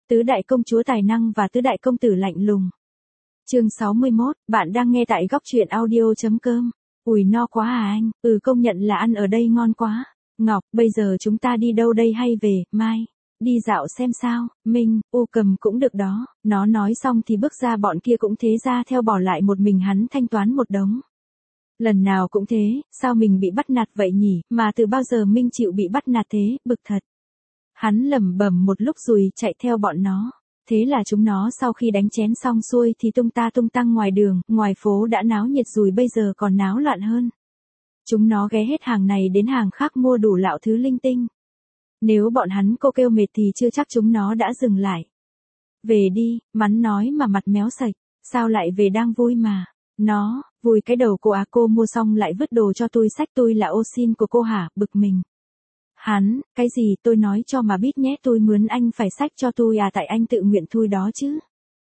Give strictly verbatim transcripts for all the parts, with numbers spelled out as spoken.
Tứ đại công chúa tài năng và tứ đại công tử lạnh lùng. Chương sáu mươi mốt, bạn đang nghe tại góc truyện audio chấm com. Ủi no quá à anh, ừ công nhận là ăn ở đây ngon quá. Ngọc, bây giờ chúng ta đi đâu đây hay về, mai? Đi dạo xem sao, Minh, u cầm cũng được đó. Nó nói xong thì bước ra bọn kia cũng thế ra theo bỏ lại một mình hắn thanh toán một đống. Lần nào cũng thế, sao mình bị bắt nạt vậy nhỉ, mà từ bao giờ Minh chịu bị bắt nạt thế, bực thật. Hắn lẩm bẩm một lúc rồi chạy theo bọn nó. Thế là chúng nó sau khi đánh chén xong xuôi thì tung ta tung tăng ngoài đường, ngoài phố đã náo nhiệt rồi bây giờ còn náo loạn hơn. Chúng nó ghé hết hàng này đến hàng khác mua đủ lạo thứ linh tinh. Nếu bọn hắn cô kêu mệt thì chưa chắc chúng nó đã dừng lại. Về đi, Mắn nói mà mặt méo sạch, sao lại về đang vui mà. Nó, vui cái đầu cô à, cô mua xong lại vứt đồ cho tôi, xách tôi là ô xin của cô hả, bực mình. Hắn, cái gì tôi nói cho mà biết nhé, tôi mướn anh phải xách cho tôi à, tại anh tự nguyện thui đó chứ.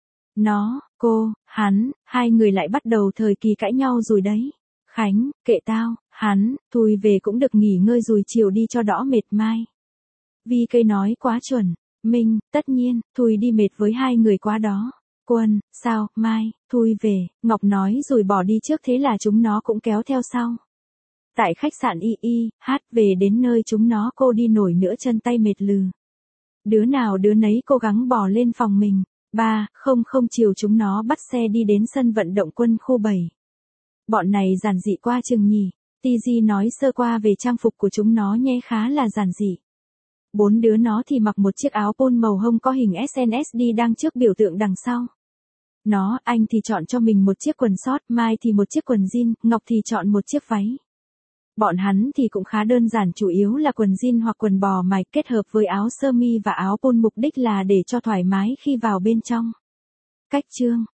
Nó, cô, hắn, hai người lại bắt đầu thời kỳ cãi nhau rồi đấy. Khánh, kệ tao, hắn, thui về cũng được nghỉ ngơi rồi chiều đi cho đỡ mệt mai. Vi cây nói quá chuẩn. Minh, tất nhiên, thui đi mệt với hai người quá đó. Quân, sao, mai, thui về, Ngọc nói rồi bỏ đi trước, thế là chúng nó cũng kéo theo sau. Tại khách sạn Y Y, hát về đến nơi chúng nó cô đi nổi nữa chân tay mệt lừ. Đứa nào đứa nấy cố gắng bò lên phòng mình. Ba, không không chiều chúng nó bắt xe đi đến sân vận động quân khu bảy. Bọn này giản dị qua chừng nhỉ. Tigi nói sơ qua về trang phục của chúng nó nhé, khá là giản dị. Bốn đứa nó thì mặc một chiếc áo polo màu hông có hình ét en ét đi đăng trước biểu tượng đằng sau. Nó, anh thì chọn cho mình một chiếc quần short, Mai thì một chiếc quần jean, Ngọc thì chọn một chiếc váy. Bọn hắn thì cũng khá đơn giản, chủ yếu là quần jean hoặc quần bò mày kết hợp với áo sơ mi và áo polo, mục đích là để cho thoải mái khi vào bên trong. Cách chương